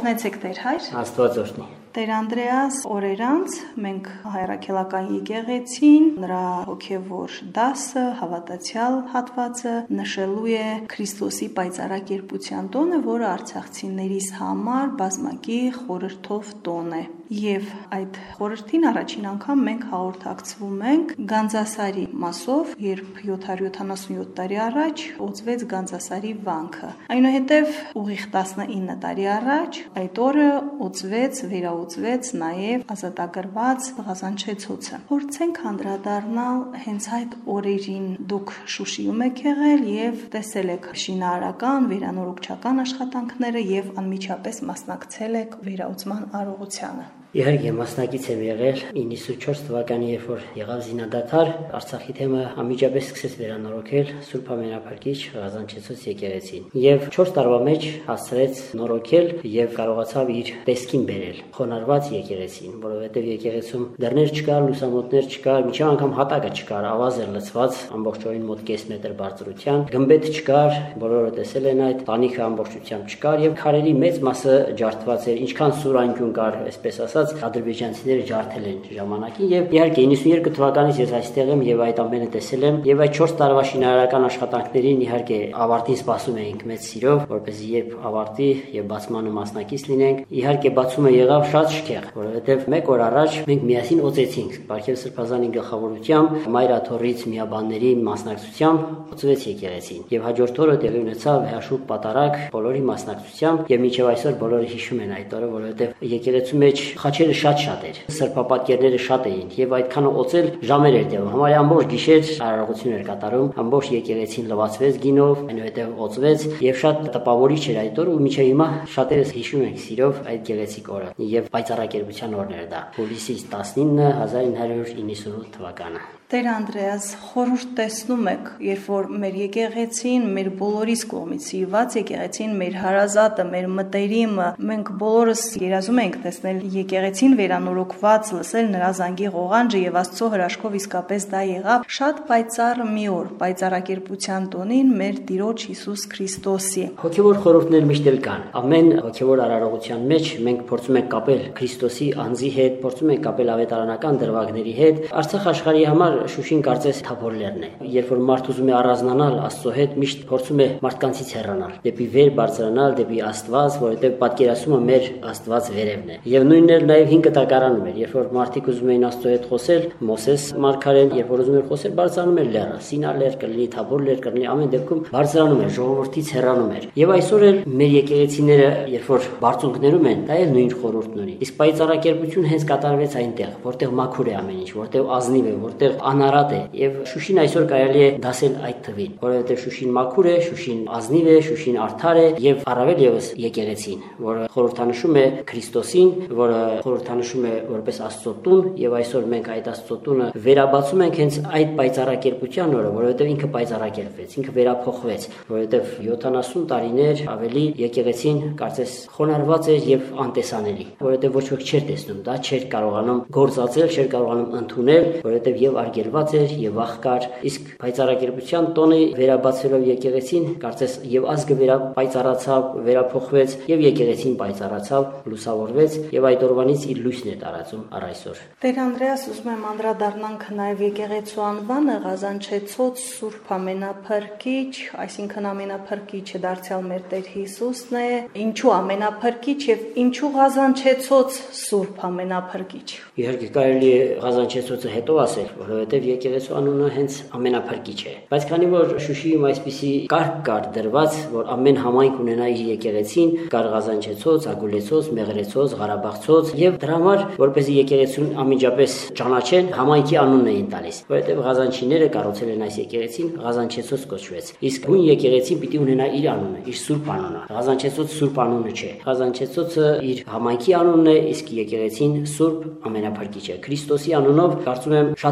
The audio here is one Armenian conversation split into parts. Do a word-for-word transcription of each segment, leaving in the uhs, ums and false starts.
Օրհնեցեք Տեր Հայր։ Աստված օրհնի։ Տեր Անդրեաս, օրեր անց մենք հայրաքելական եկեղեցին նրա հոգևոր դասը, հավատացյալ հատվածը նշելու է Քրիստոսի պայծառակերպության տոնը, որը արցախցիներիս համար բազմակի խորհրդով տոն է։ Եվ այդ խորհրդին առաջին անգամ մենք հաղորդակցվում ենք Գանձասարի մասով, երբ յոթ հարյուր յոթանասունյոթ տարի առաջ օծվեց Գանձասարի վանքը։ Այնուհետև ուղիղ տասնինը տարի առաջ այդ օրը օծվեց, վերաօծվեց նաև ազատագրված Ղազանչեցոցը։ Փորձենք անդրադառնալ հենց այդ օրերին։ Դուք Շուշիում եք եղել եւ տեսել եք շինարարական, վերանորոգչական աշխատանքները եւ անմիջապես մասնակցել եք վերաօծման արարողությանը։ Իհարկե մասնակից եմ եղել իննսունչորս թվականի, երբ որ եղավ զինադադար, Արցախի թեմը անմիջապես սկսեց վերանորոգել Սուրբ Ամենափրկիչ Ղազանչեցոց եկեղեցին եւ չորս տարվա մեջ հասցրեց նորոգել եւ կարողացավ իր տեսքին բերել խոնարհված եկեղեցին, որովհետեւ եկեղեցում դռներ չկար, լուսամուտներ չկար, միջև անգամ հատակը չկար, ավազ էր լցված ամբողջովին մոտ կես մետր բարձրության, գմբեթ չկար, բոլորը տեսել են այդ, տանիքը ամբողջությամբ չկար եւ քարերի մեծ մասը ջարդված էր, ինչքան սուր անկյուն կար, այսպես ասած, ադրբեջանցիները ջարդել են ժամանակին եւ իհարկե իննսունյոթ թվականից ես այստեղ եմ եւ այդ ամենը տեսել եմ եւ այդ չորս տարվա շինարարական աշխատանքներին իհարկե ավարտին սպասում էինք մեծ սիրով, որպեսզի երբ ավարտի եւ բացմանը մասնակից լինենք, իհարկե բացումը եղավ շատ շքեղ, որովհետեւ մեկ օր առաջ մենք միասին օծեցինք Պարքև Սրբազանի գլխավորությամբ, Մայր Աթոռից միաբանների մասնակցությամբ օծվեց եկեղեցին եւ հաջորդ օրը տեղի ունեցավ հաշուկ պատարակ բոլորի մասնակցությամբ եւ մինչեւ այսօր բոլորը հիշում են այդ օրը, որովհետեւ եկեղեցու մեջ խաչերը շատ-շատ էր, սրբապատկերները շատ էին եւ այդքանը օծել ժամեր էր տևում։ Համարյա ամբողջ գիշեր արարողություն էր կատարում, ամբողջ եկեղեցին լվացվեց գինով, այնուհետեւ օծվեց եւ շատ տպավորիչ էր այդ օրը ու մինչեւ հիմա շատերս հիշում ենք սիրով այդ գեղեցիկ օրը եւ պայծառակերպության օրն էր դա։ Հուլիսի տասնինը հազար ինը հարյուր իննսունութ թվականը։ Տեր Անդրեաս, խորհուրդ տեսնում եք, երբ որ մեր եկեղեցին, մեր բոլորիս կողմից սիրված եկեղեցին, մեր հարազատը, մեր մտերիմը, մենք բոլորս երազում ենք տեսնել եկեղեցին վերանորոգված, լսել նրա զանգի ղողանջը եւ Աստծո հրաշքով իսկապես դա եղավ։ Շատ պայծառ մի օր, պայծառակերպության տոնին մեր Տիրոջ Հիսուս Քրիստոսի։ Հոգևոր խորհուրդներ միշտ էլ կան։ Ամեն հոգևոր արարողության մեջ մենք փորձում ենք կապել Քրիստոսի անձի հետ, փորձում ենք կապել ավետարանական դրվագների հետ։ Արցախ աշխարհի համար Շուշին կարծես թափոր լեռն է։ Երբ որ մարդ ուզում է առանձնանալ Աստծո հետ, միշտ փորձում է մարդկանցից հեռանալ, դեպի վեր բարձրանալ, դեպի Աստված, որովհետև պատկերացումը մեր Աստված վերևն է։ Եվ նույնն էլ նաև հին կտակարանում էր, երբ որ մարդիկ ուզում էին Աստծո հետ խոսել, Մոսես մարգարեն, երբ որ ուզում էր խոսել, բարձրանում էր լեռը, Սինա լեռ կլինի, Թաբոր լեռ կլինի, ամեն դեպքում բարձրանում էր, ժողովրդից հեռանում էր։ Եվ այսօր էլ մեր եկեղեցիները, երբ որ բարձունքներում են, դա էլ նույն խորհուրդն ունի։ Իսկ պայծառակերպություն հենց կատարվեց այնտեղ, որտեղ մաքուր է ամեն ինչ, որտեղ ազնիվ է, որտեղ անարատ է եւ Շուշին այսօր կարելի է դասել այդ թվին, որովհետեւ Շուշին մաքուր է, Շուշին ազնիվ է, Շուշին արդար է եւ առավել եւս եկեղեցին, որը խորհրդանշում է Քրիստոսին, որը խորհրդանշում է որպես Աստծո տուն եւ այսօր մենք այդ Աստծո տունը վերաբացում ենք հենց այդ պայծառակերպության օրը, որովհետեւ ինքը պայծառակերպվեց, ինքը վերափոխվեց, որովհետեւ յոթանասուն տարիներ ավելի եկեղեցին կարծես խոնարհված էր եւ անտեսանելի, որովհետեւ ոչ ոք չէր տեսնում, դա չէր կարողանում գործածել, չէր կարողանում ընդունել, որովհետեւ եւ արգելված էր եւ աղքար, իսկ պայծառակերպության տոնը վերաբացվելով եկեղեցին, կարծես եւ ազգը վերապայծառացավ, վերափոխվեց եւ եկեղեցին պայծառացավ, լուսավորվեց եւ այդ օրվանից իր լույսն է տարածում առ այսօր։ Տեր Անդրեաս, ուզում եմ անդրադառնանք նաեւ եկեղեցու անվանը Ղազանչեցոց Սուրբ Ամենափրկիչ, այսինքն ամենափրկիչը դարձյալ մեր Տեր Հիսուսն է, ինչու ամենափրկիչ եւ ինչու Ղազանչեցոց Սուրբ Ամենափրկիչ։ Իհարկե կարելի է Ղազանչեցոցը հետո ասել, որովհետև եկեղեցու անունը հենց ամենափրկիչ է։ Բայց քանի որ Շուշիում այսպիսի կարգ կար դրված, որ ամեն համայնք ունենա իր եկեղեցին, կար Ղազանչեցոց, Ագուլեցոց, Մեղրեցոց, Ղարաբաղցոց, եւ դրա համար, որպեսզի եկեղեցուն անմիջապես ճանաչեն, համայնքի անունն էին տալիս, որովհետև Ղազանչիները կառուցել են այս եկեղեցին, Ղազանչեցոց կոչվեց։ Իսկ հույն եկեղեցին պիտի ունենա իր անունը, իր սուրբ անունը։ Ղազանչեցոց սուրբ անունը չէ։ Ղազանչեցոցը իր համայնքի անունն է, իսկ եկեղեցին սուրբ ամենափրկիչը։ Քրիստոսի անունով կարծում եմ շատ տեղիներ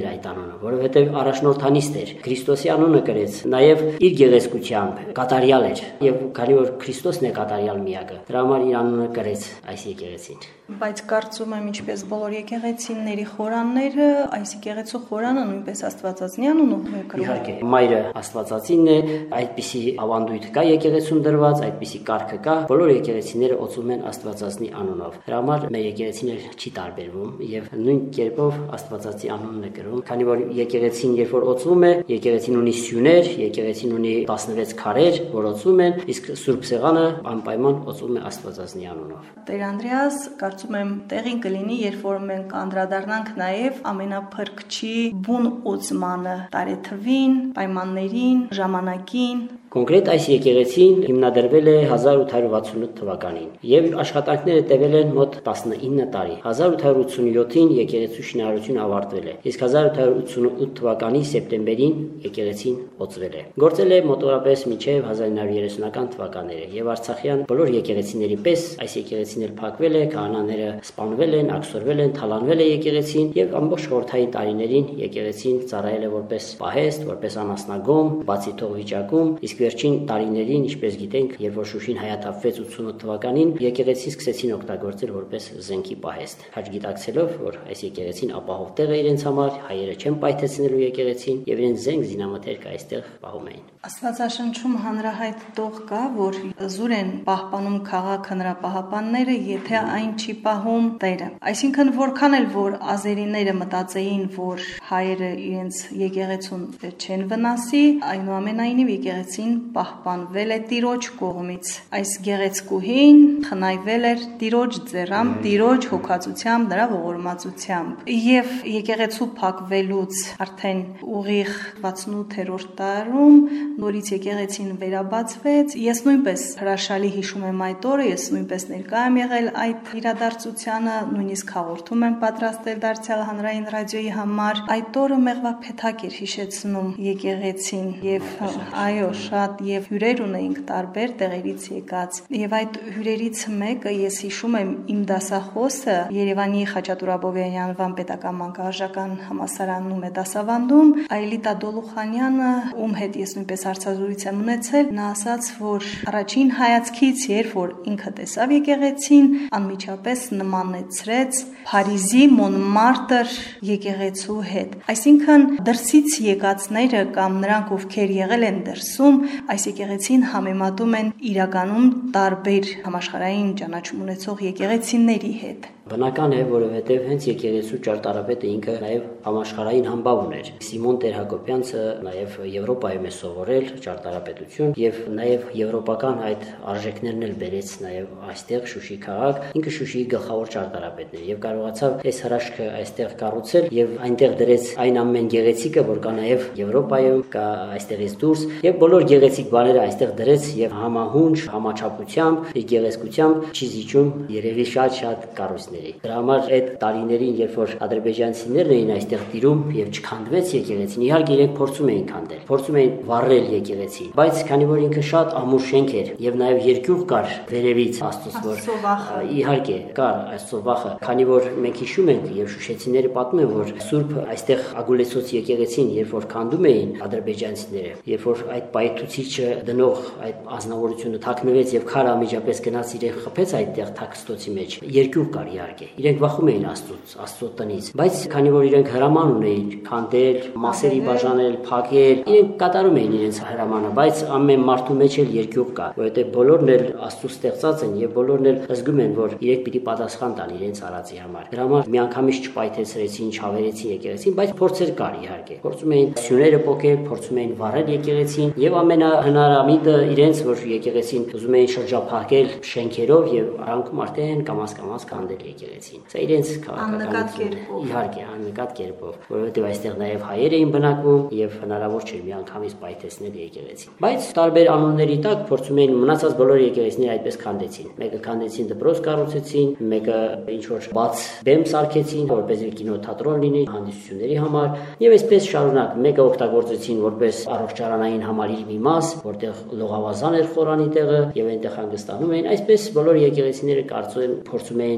էր այդ անունը, որովհետև առաջնորդանիստ էր։ Քրիստոսի անունը կրեց, նաև իր գեղեցկությամբ կատարյալ էր, եւ քանի որ Քրիստոսն է կատարյալ միակը, դրա համար իր անունը կրեց այս եկեղեցին։ Բայց կարծում եմ, ինչպես բոլոր եկեղեցիների խորանները, այս եկեղեցու խորանը նույնպես Աստվածածնի անունով է կրում։ Իհարկե, մայրը Աստվածածինն է, այդպիսի ավանդույթ կա եկեղեցում դրված, այդպիսի կարգը կա, բոլոր եկեղեցիները օծում են Աստվածածնի անունով։ Դրա համար մեր եկեղեցին չի տարբերվում եւ նույն կերպով Աստվածածի անունն է կրում, քանի որ եկեղեցին երբ որ օծվում է, եկեղեցին ունի սյուներ, եկեղեցին ունի տասնվեց քարեր, որ օծում են, իսկ Սուրբ Սեղանը անպայման օծում է Աստվածածնի անունով։ Տեր Անդրեաս, կարծում եմ տեղին կլինի, երբ որ մենք անդրադառնանք նաև ամենափրկչի բուն օծմանը, տարեթվին, պայմաններին, ժամանակին։ Կոնկրետ այս եկեղեցին հիմնադրվել է հազար ութ հարյուր վաթսունութ թվականին եւ աշխատանքները տևել են մոտ տասնինը տարի։ հազար ութ հարյուր ութսունյոթին եկեղեցու շինարարությունը ավարտվել է, իսկ հազար ութ հարյուր ութսունութ թվականի սեպտեմբերին եկեղեցին օծվել է։ Գործել է մոտավորապես մինչեւ հազար ինը հարյուր երեսունական թվականները եւ Արցախյան բոլոր եկեղեցիների պես այս եկեղեցին էլ փակվել է, քահանաները սպանվել են, աքսորվել են, թալանվել է եկեղեցին եւ ամբողջ խորհրդային տարիներին եկեղեցին ծառայել է որպես պահեստ, որպես անասնագոմ, բացի թող վիճակում, իսկ վերջին տարիներին, ինչպես գիտենք, երբ որ Շուշին հայաթափվեց ութսունութ թվականին, եկեղեցին սկսեցին օգտագործել որպես զենքի պահեստ։ Հաշ գիտակցելով, որ այս եկեղեցին ապահով տեղ է իրենց համար, հայերը չեն պայթեցնելու եկեղեցին եւ իրենց զենք զինամթերքը այստեղ պահում էին։ Աստվածաշնչում հանրահայտ տող կա, որ զուր են պահպանում քաղաքը նրա պահապանները, եթե այն չի պահում Տերը։ Այսինքն որքան էլ որ ազերիները մտածեին, որ հայերը իրենց եկեղեցուն չեն վնասի, այնուամենայնիվ եկեղեցին պահպանվել է Տիրոջ կողմից։ Այս գեղեցկուհին խնայվել էր Տիրոջ ձեռամբ, Տիրոջ հոգացությամբ, նրա ողորմածությամբ։ Եվ եկեղեցու փակվելուց արդեն ուղիղ վաթսունութերորդ տարում նորից եկեղեցին վերաբացվեց։ Ես նույնպես հրաշալի հիշում եմ այդ օրը, ես նույնպես ներկա եմ եղել այդ իրադարձությանը, նույնիսկ հաղորդում եմ պատրաստել Դարձյալ հանրային ռադիոյի համար։ Այդ օրը մեղվափեթակ էր հիշեցնում եկեղեցին եւ այո, շատ եւ հյուրեր ունեինք տարբեր տեղերից եկած։ Եվ այդ հյուրերից մեկը ես հիշում եմ իմ դասախոսը Երևանի Խաչատուր Աբովյանի անվան պետական մանկահրաժական համալսարանում է դասավանդում, Այլիտա Դոլուխանյանը, ում հետ ես նույնպես հարցազրույց եմ ունեցել, նա ասաց, որ առաջին հայացքից, երբ որ ինքը տեսավ եկեղեցին, անմիջապես նմանեցրեց Փարիզի Մոնմարտր եկեղեցու հետ։ Այսինքն դրսից եկածները կամ նրանք, ովքեր եղել են դրսում, այս եկեղեցին համեմատում են իրականում տարբեր համաշխարհային ճանաչում ունեցող եկեղեցիների հետ։ Բնական է, որովհետև հենց եկեղեցու ճարտարապետը ինքը նաև համաշխարհային համբավ ուներ։ Սիմոն Տեր-Հակոբյանցը նաև Եվրոպայում է սովորել ճարտարապետություն եւ նաև եվրոպական այդ արժեքներն էլ բերեց նաև այստեղ Շուշի քաղաք։ Ինքը Շուշիի գլխավոր ճարտարապետն էր եւ կարողացավ այս հրաշքը այստեղ կառուցել եւ այնտեղ դրեց այն ամեն գեղեցիկը, որ կա նաև Եվրոպայում, կա այստեղից դուրս եւ բոլոր գեղեցիկ բաները այստեղ դրեց եւ համահունչ, համաչափությամբ, գեղեցկությամբ չի զիջում երևի շատ-շատ կառույցներ։ Դրա համար այդ տարիներին, երբ որ ադրբեջանցիներն էին այստեղ տիրում եւ չքանդվեց եկեղեցին, իհարկե իրենք փորձում էին քանդել, փորձում էին վառել եկեղեցին, բայց քանի որ ինքը շատ ամուր շենք էր եւ նաեւ երկյուղ կար վերևից Աստծո, որ իհարկե կար Աստծո վախը, քանի որ մենք հիշում ենք եւ շուշեցիները պատմում են, որ Սուրբ այստեղ Ագուլեցոց եկեղեցին, երբ որ քանդում էին ադրբեջանցիները, երբ որ այդ պայթուցիչը դնող այդ ազնվորությունը թաքնվեց եւ քարը ամիջապես գնաց իրեն խփեց այդտեղ թաքստոցի մեջ, երկյուղ կար իհարկե։ Իրենք վախում էին Աստծուց, Աստծո տնից, բայց քանի որ իրենք հրաման ունեին քանդել, մասերի բաժանել, փակել, իրենք կատարում էին իրենց հրամանը, բայց ամեն մարդու մեջ էլ երկյուղ կա, որովհետեւ բոլորն էլ Աստծո ստեղծած են եւ բոլորն էլ զգում են, որ իրենք պիտի պատասխան տան իրենց արածի համար։ Դրա համար միանգամից չպայթեցրեցին, չավերեցին եկեղեցին, բայց փորձեր կար իհարկե։ Փորձում էին սյուները փոկել, փորձում էին վառել եկեղեցին եւ ամենահնարամիտը իրենց, որ եկեղեցին ուզում էին շրջափակել շենքերով եւ արանքում արդեն կամաց-կամաց քանդել եկեղեցին։ Սա իրենց քաղաքական իհարկե աննկատ կերպով, որովհետև այստեղ նաև հայեր էին բնակվում եւ հնարավոր չէր միանգամից պայթեցնել եկեղեցին։ Բայց տարբեր անունների տակ փորձում էին մնացած բոլոր եկեղեցիները այդպես քանդեցին։ Մեկը քանդեցին դպրոց կառուցեցին, մեկը ինչ որ բաց բեմ սարքեցին, որպեսզի կինոթատրոն լինի հանդիսությունների համար, եւ այսպես շարունակ։ Մեկը օգտագործեցին որպես առողջարանային համալիրի մի մաս, որտեղ լողավազան էր խորանի տեղը եւ այնտեղ հանգստանում էին։ Այսպես բոլոր եկեղեցիները կարծում են փորձում էին կամաց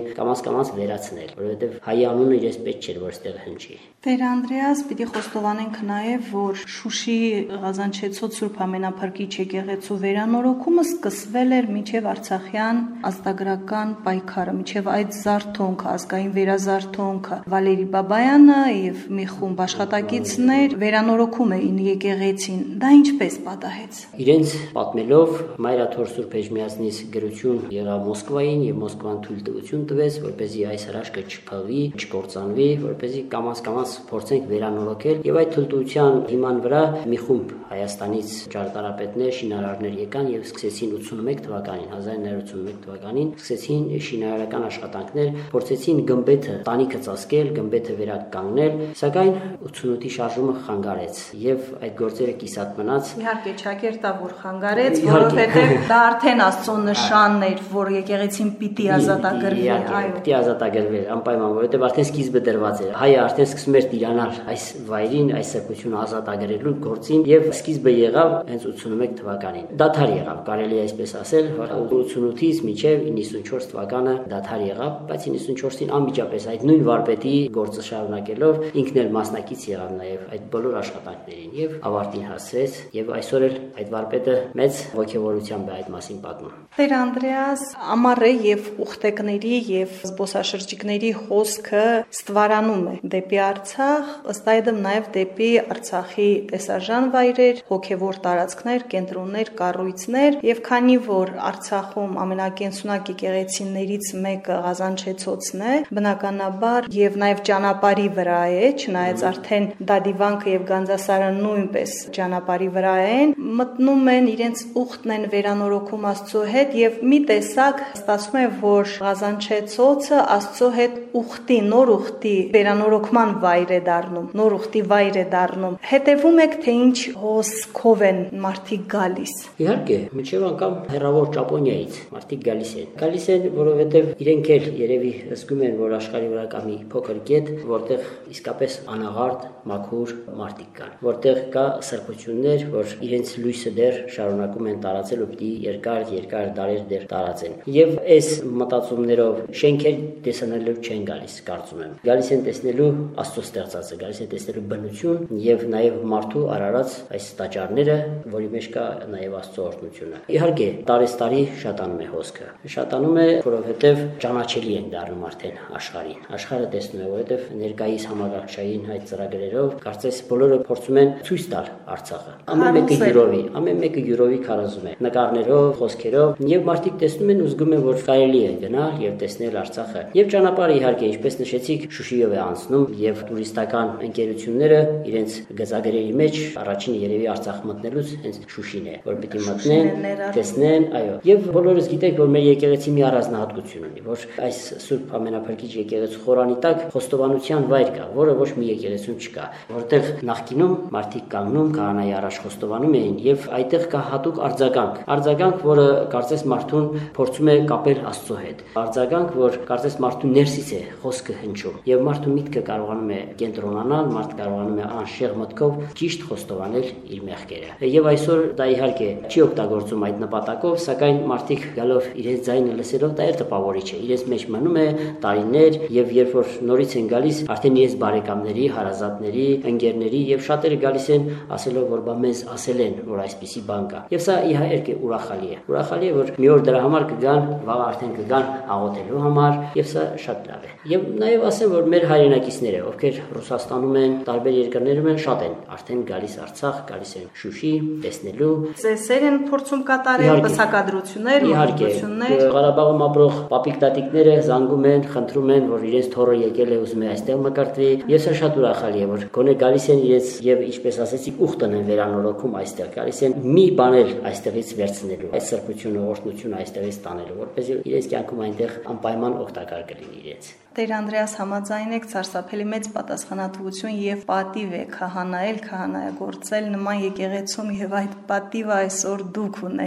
կամաց վերացնել, որովհետև հայի անունը իրենց պետք չէր, որ այստեղ հնչի։ Տեր Անդրեաս, պիտի խոստովանենք նաև, որ Շուշի Ղազանչեցոտ Սուրբ Ամենափրկիչ եկեղեցու վերանորոգումը սկսվել էր մինչև Արցախյան ազատագրական պայքարը, մինչև այդ զարթոնքը, ազգային վերազարթոնքը։ Վալերի Բաբայանը եւ մի խումբ աշխատակիցներ վերանորոգում էին եկեղեցին։ Դա ինչպես պատահեց։ Իրենց պատմելով Մայրաթոր Սուրբ Էջմիածնից գրություն եղավ Մոսկվային եւ Մոսկվան թույլտվություն տվեց, որպեսզի այս հրաշքը չփլվի, չկործանվի, որպեսզի կամաց-կամաց փորձենք վերանորոգել եւ այդ թույլտվության հիման վրա մի խումբ Հայաստանից ճարտարապետներ, շինարարներ եկան եւ սկսեցին ութսունմեկ թվականին, հազար նույն հարյուր ութսունմեկ թվականին սկսեցին շինարարական աշխատանքներ, փորձեցին գմբեթը տանիքը ծածկել, գմբեթը վերականգնել, սակայն ութսունութի շարժումը խանգարեց եւ այդ գործերը կիսատ մնաց։ Իհարկե ճակերտա որ խանգարեց, որովհետեւ դա արդեն Աստծո նշանն էր, որ եկեղեցին պիտի ազատագրվի, այո, պիտի ազատագրվի, անպայման, որովհետեւ արդեն սկիզբը դրված էր։ Հայը արդեն սկսում էր տիրանալ այս վայրին, այս սրբությունը ազատագրելու գործին եւ սկիզբը եղավ հենց ութսունմեկ թվականին։ Դադար եղավ, կարելի է այսպես ասել, ութսունութից մինչեւ իննսունչորս թվականը դադար եղավ, բայց իննսունչորսին անմիջապես այդ նույն վարպետի գործը շարունակելով ինքն էլ մասնակից եղավ նաեւ այդ բոլոր աշխատանքներին եւ ավարտին հասցրեց եւ այսօր էլ այդ վարպետը մեծ ողջավորությամբ է այդ մասին պատմում։ Տեր Անդրեաս, ամառը եւ ուխտեկների եւ զբոսաշրջիկների հոսքը ստվարանում է դեպի Արցախ, ըստ այդմ նաեւ դեպի Արցախի տեսարժան վայրեր, հոգեվոր տարածքներ, կենտրոններ, կառույցներ եւ քանի որ Արցախում ամենակենսունակ եկեղեցիներից մեկը Ղազանչեցոցն է, բնականաբար եւ նաեւ ճանապարհի վրա է, չնայած արդեն Դադիվանքը եւ Գանձասարը նույնպես ճանապարհի վրա են, մտնում են իրենց ուխտն են վերանորոգում Աստծո հետ եւ մի տեսակ ստացվում է, որ Ղազանչեցոցը Աստծո հետ ուխտի, նոր ուխտի վերանորոգման վայր է դառնում, նոր ուխտի վայր է դառնում։ Հետևում եք, թե ինչ հոսքով են մարդիկ գալիս։ Իհարկե, միջև անգամ հեռավոր Ճապոնիայից մարդիկ գալիս են։ Գալիս են, որովհետև իրենք էլ երևի զգում են, որ աշխարհի վրա կա մի փոքր կետ, որտեղ իսկապես անաղարտ, մաքուր մարդիկ կան, որտեղ կա սրբություններ, որ իրենց լույսը դեռ շարունակում են տարածել ու պիտի երկար, երկար դարեր դեռ տարածեն։ Եվ այս մտածումներով շենքեր տեսանելու չեն գալիս, կարծում եմ։ Գալիս են տեսնելու Աստծո ստեղծածը, գալիս են տեսնելու բնություն եւ նաեւ մարդու արարած այս տաճարները, որի մեջ կա նաեւ Աստծո օրհնությունը։ Իհարկե, տարեստարի շատանում է հոսքը։ Շատանում է, որովհետեւ ճանաչելի են դառնում արդեն աշխարհին։ Աշխարհը տեսնում է, որովհետեւ ներկայիս համագործային այդ ծրագրերով կարծես բոլորը փորձում են ցույց տալ Արցախը։ Ամեն մեկը յուրովի, ամեն մեկը յուրովի քարոզում է, նկարներով, խոսքերով, եւ մարդիկ տեսնում են ու զգում են, որ կարելի է գնալ եւ տեսնել Արցախը։ Եվ ճանապարհը իհարկե, ինչպես նշեցիք, Շուշիով է անցնում եւ տուրիստական ընկերությունները իրենց գծագրերի մեջ առաջին երևի Արցախ մտնելուց հենց Շուշին է, որ պիտի մտնեն, տեսնեն, այո։ Եվ բոլորս գիտեք, որ մեր եկեղեցի մի առանձնահատկություն ունի, որ այս Սուրբ Ամենափրկիչ եկեղեցու խորանի տակ խոստովանության վայր կա, որը ոչ մի եկեղեցում չկա, որտեղ նախկինում մարդիկ կանգնում, քահանայի առաջ խոստովանում էին եւ այդտեղ կա հատուկ արձագանք, արձագանք, որը կարծես մարդուն փորձում է կապել Աստծո հետ, արձագանք, որ կարծես մարդու ներսից է խոսքը հնչում եւ մարդու միտքը կարողանում է կենտրոնանալ, մարդ կարողանում է անշեղ մտքով ճիշտ խոստովանել իր մեղքերը։ Եվ այսօր դա իհարկե չի օգտագործում այդ նպատակով, սակայն մարդիկ գալով իրենց ձայնը լսելով դա էլ տպավորիչ է, իրենց մեջ մնում է տարիներ եւ երբ որ նորից են գալիս, արդեն իրենց բարեկամների, հարազատների, ընկերների եւ շատերը գալիս են ասելով, որ բա մեզ ասել են, որ այսպիսի բան կա։ Եվ սա իհարկե ուրախալի է։ Ուրախալի է, որ մի օր դրա համար կգան, վաղ արդեն կգան աղոթելու համար եւ սա շատ լավ է։ Եվ նաեւ ասեմ, որ մեր հայրենակիցները, ովքեր Ռուսաստանում են, տարբեր երկրներում են, շատ են արդեն գալիս Արցախ, գալիս են Շուշի, տեսնելու։ Ծեսեր են փորձում կատարել, բսակադրություններ, մոտություններ։ Ղարաբաղում ապրող պապիկ տատիկները զանգում են, խնդրում են, որ իրենց թորը եկել է, ուզում է այստեղ մկրտվի։ Եվ սա շատ ուրախալի է, որ գոնե գալիս են իրենց եւ ինչպես ասեցիք, ուխտն են վերանորոգում այստեղ, գալիս են մի բան էլ այստեղից վերցնելու, այս սրբությունը, օրհնությունը այստեղից տանելու, որպեսզի իրենց կյանքում այնտեղ անպայման օգտակար կլինի իրենց։ Տեր Անդրեաս, համաձայն եք, սարսափելի մեծ պատասխանատվություն եւ պատիվ է քահանայել, քահանայագործել նման եկեղեցում եւ այդ պատիվը այսօր դուք ունեք։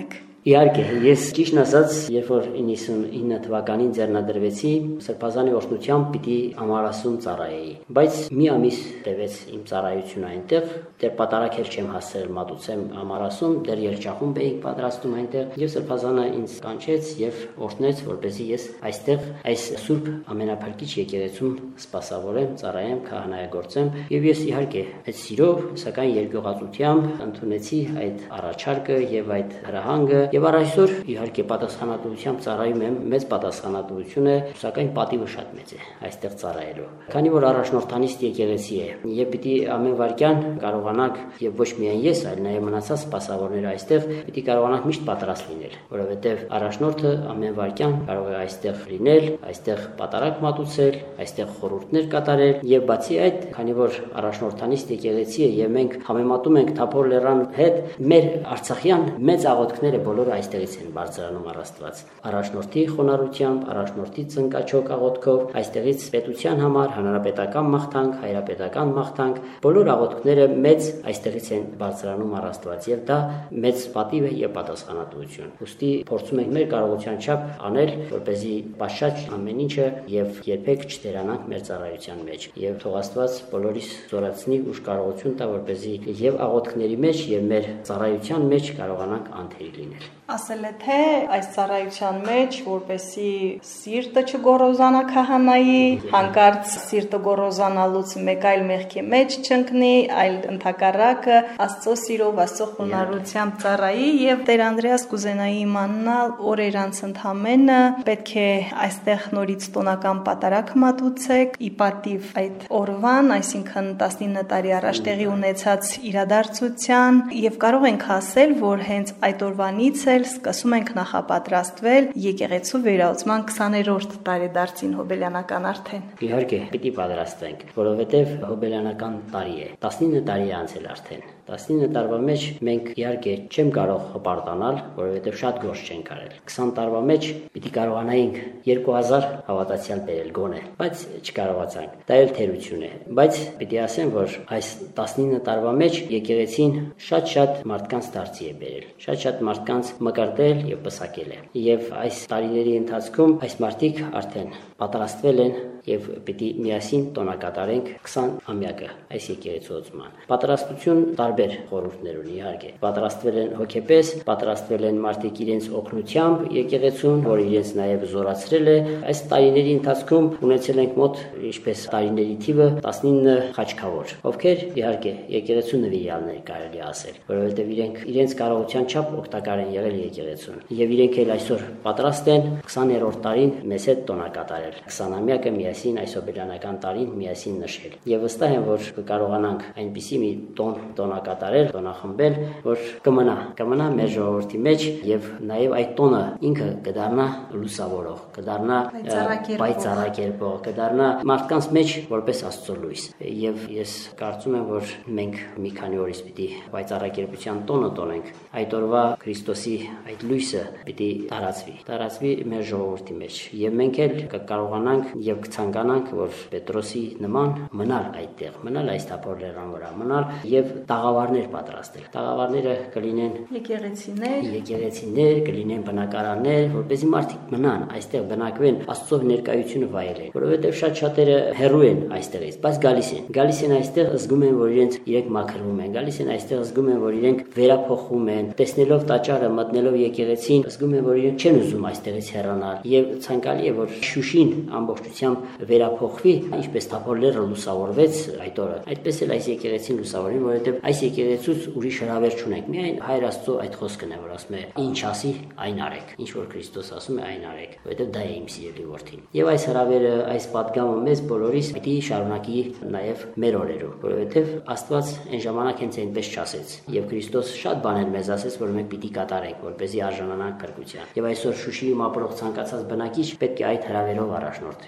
Իհարկե, ես ճիշտն ասած, երբ որ իննսունինը թվականին ձեռնադրվեցի, Սրբազանի օրհնությամբ պիտի համարասում ծառայեի, բայց մի ամիս տևեց իմ ծառայությունը այնտեղ, դեռ պատարագել չեմ հասցրել մատուցեմ համարասում, դեռ երգչախումբ էինք պատրաստում այնտեղ, եւ Սրբազանը ինձ կանչեց եւ օրհնեց, որպեսզի ես այստեղ այս սուրբ ամենափրկիչ եկեղեցում սպասավորեմ, ծառայեմ, քահանայագործեմ, եւ ես իհարկե այդ սիրով, սակայն երկյուղածությամբ ընդունեցի այդ առաջարկը եւ այդ հրահանգը եւ առ այսօր իհարկե պատասխանատվությամբ ծառայում եմ, մեծ պատասխանատվություն է, սակայն պատիվը շատ մեծ է այստեղ ծառայելու։ Քանի որ առաջնորդանիստ եկեղեցի է եւ պիտի ամեն վարքյան կարողանանք եւ ոչ միայն ես, այլ նաեւ մնացած սպասավորները այստեղ պիտի կարողանանք միշտ պատրաստ լինել, որովհետեւ առաջնորդը ամեն վարքյան կարող է այստեղ լինել, այստեղ պատարակ մատուցել, այստեղ խորհուրդներ կատարել եւ բացի այդ, քանի որ առաջնորդանիստ եկեղեցի է եւ մենք համեմատում ենք Թափոր լեռան հետ, մեր արցախյան մեծ աղոթքները բոլորը այստեղից են բարձրանում առ Աստված։ Առաջնորդի խոնարհությամբ, առաջնորդի ծնկաչոք աղոթքով, այստեղից պետության համար հանրապետական մաղթանք, հայրապետական մաղթանք, բոլոր աղոթքները մեծ այստեղից են բարձրանում առ Աստված եւ դա մեծ պատիվ է եւ պատասխանատվություն։ Ոստի փորձում ենք մեր կարողության չափ անել, որպեսզի բաշած ամեն ինչը եւ երբեք չտերանանք մեր ծառայության մեջ։ Եվ թող Աստված բոլորիս զորացնի ուժ կարողություն տա, որպեսզի եւ աղոթքների մեջ եւ մեր ծառայության մեջ կարողանանք անթերի լինել։ Ասել է թե այս ծառայության մեջ, որպեսի սիրտը չգոռոզանա քահանայի, հանկարծ սիրտը գոռոզանալուց մեկ այլ մեղքի մեջ չընկնի, այլ ընդհակառակը Աստծո սիրով, Աստծո խոնարհությամբ ծառայի եւ Տեր Անդրեաս կուզենայի իմանալ օրեր անց ընդամենը պետք է այստեղ նորից տոնական պատարակ մատուցեք ի պատիվ այդ օրվան, այսինքն տասնինը տարի առաջ տեղի ունեցած իրադարձության եւ կարող ենք ասել, որ հենց այդ օրվանից է սկսում ենք նախապատրաստվել եկեղեցու վերահսկման քսաներորդ տարեդարձին հոբելյանական արդեն։ Իհարկե, պիտի պատրաստենք, որովհետև հոբելյանական տարի է, տասնինը տարի է անցել արդեն։ տասնինը տարվա մեջ մենք իհարկե չեմ կարող հպարտանալ, որովհետև շատ գործ չենք արել։ քսան տարվա մեջ պիտի կարողանայինք երկու հազար հավատացյալ բերել գոնե, բայց չկարողացանք։ Դա էլ թերություն է, բայց պիտի ասեմ, որ այս տասնինը տարվա մեջ եկեղեցին շատ-շատ մարդկանց դարձի է բերել, շատ-շատ մարդկանց մկրտել եւ պսակել է։ Եվ այս տարիների ընթացքում այս մարդիկ արդեն պատրաստվել են եւ պիտի միասին տոնակատարենք քսան ամյակը այս եկեղեցուացման։ Պատրաստություն տարբեր խորհուրդներ ունի իհարկե։ Պատրաստվել են հոգեպես, պատրաստվել են մարդիկ իրենց օգնությամբ եկեղեցուն, որ իրենց նաեւ զորացրել է։ Այս տարիների ընթացքում ունեցել ենք մոտ ինչպես տարիների թիվը տասնինը խաչքավոր, ովքեր իհարկե եկեղեցու նվիրյալներ կարելի ասել, որովհետեւ իրենք իրենց կարողության չափ օգտակար են եղել եկեղեցուն։ Եվ իրենք էլ այսօր պատրաստ են քսաներորդ տարին մեզ հետ տոնակատարել։ քսանամյակը միասին այս հոբելյանական տարին միասին նշել։ Եվ վստահ եմ, որ կկարողանանք այնպիսի մի տոն տոնակատարել, տոնախմբել, որ կմնա, կմնա մեր ժողովրդի մեջ եւ նաեւ այդ տոնը ինքը կդառնա լուսավորող, կդառնա պայծառակերպող, կդառնա մարդկանց մեջ որպես Աստծո լույս։ Եվ ես կարծում եմ, որ մենք մի քանի օրից պիտի պայծառակերպության տոնը տոնենք։ Այդ օրվա Քրիստոսի այդ լույսը պիտի տարածվի, տարածվի մեր ժողովրդի մեջ։ Եվ մենք էլ կկարողանանք եւ կցանկանանք, որ Պետրոսի նման մնալ այդտեղ, մնալ այս Թափոր լեռան վրա, մնալ եւ տաղավարներ պատրաստել։ Տաղավարները կլինեն եկեղեցիներ, եկեղեցիներ, կլինեն բնակարաններ, որպեսզի մարդիկ մնան այստեղ, բնակվեն, Աստծո ներկայությունը վայելեն, որովհետեւ շատ շատերը հեռու են այստեղից, բայց գալիս են։ Գալիս են այստեղ, զգում են, որ իրենց իրենք մաքրվում են, գալիս են այստեղ, զգում են, որ իրենք վերափոխվում են, տեսնելով տաճարը, մտնելով եկեղեցին, զգում են, որ իրենք չեն ուզում այստեղից հեռանալ եւ ցանկալի է, որ Շուշին ամբողջությամբ վերափոխվի, ինչպես Թափոր լեռը լուսավորվեց այդ օրը։ Այդպես էլ այս եկեղեցին լուսավորի, որովհետեւ այս եկեղեցուց ուրիշ հրավեր չունենք։ Միայն Հայր Աստծո այդ խոսքն է, որ ասում է. «Ինչ ասի, այն արեք»։ Ինչ որ Քրիստոս ասում է, այն արեք, որովհետեւ դա է իմ սիրելի որդին։ Եվ այս հրավերը, այս պատգամը մեզ բոլորիս պիտի շարունակի նաեւ մեր օրերում, որովհետեւ Աստված այն ժամանակ հենց այնպես չասեց։ Եվ Քրիստոս շատ բաներ մեզ ասեց, որ մենք պիտի կատարենք, որպեսզի արժանանանք փրկության։ Եվ այսօր Շուշիում ապրող ցանկացած բնակիչ պետք է այդ հրավերով առաջնորդվի։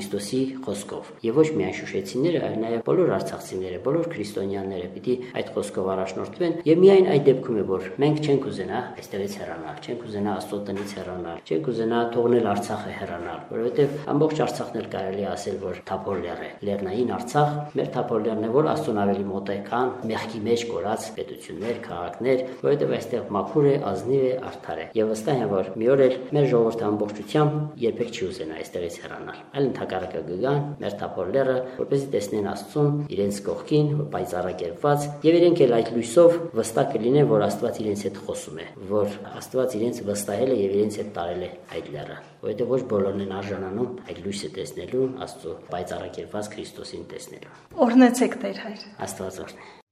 Քրիստոսի խոսքով։ Եվ ոչ միայն շուշեցիները, այլ նաև բոլոր արցախցիները, բոլոր քրիստոնյաները պիտի այդ խոսքով առաջնորդվեն, եւ միայն այդ դեպքում է, որ մենք չենք ուզենա այստեղից հեռանալ, չենք ուզենա Աստծո տնից հեռանալ, չենք ուզենա թողնել Արցախը հեռանալ, որովհետեւ ամբողջ Արցախն էլ կարելի է ասել, որ թափոր լեռ է, Լեռնային Արցախ, մեր թափոր լեռն է, որ Աստծուն ավելի մոտ է, քան մեղքի մեջ կորած պետություններ, քաղաքներ, որովհետեւ այստեղ մաքուր է, ազնիվ է, արդար է։ Եվ վստահ եմ, որ մի օր էլ մեր ժողովուրդը ամբողջությամբ երբեք չի ուզենա այստեղից հեռանալ, այլ ընդհակառակը կգան մեր թափոր լեռը, որպեսզի տեսնեն Աստծուն իրենց կողքին, պայծառակերպված, եւ իրենք էլ այդ լույսով վստահ կլինեն, որ Աստված իրենց հետ խոսում է, որ Աստված իրենց վստահել է եւ իրենց հետ տարել է այդ լեռը, որովհետեւ ոչ բոլորն են արժանանում այդ լույսը տեսնելու, Աստծո պայծառակերպված Քրիստոսին տեսնելու։ Օրհնեցեք Տեր Հայր։ Աստված օրհնի։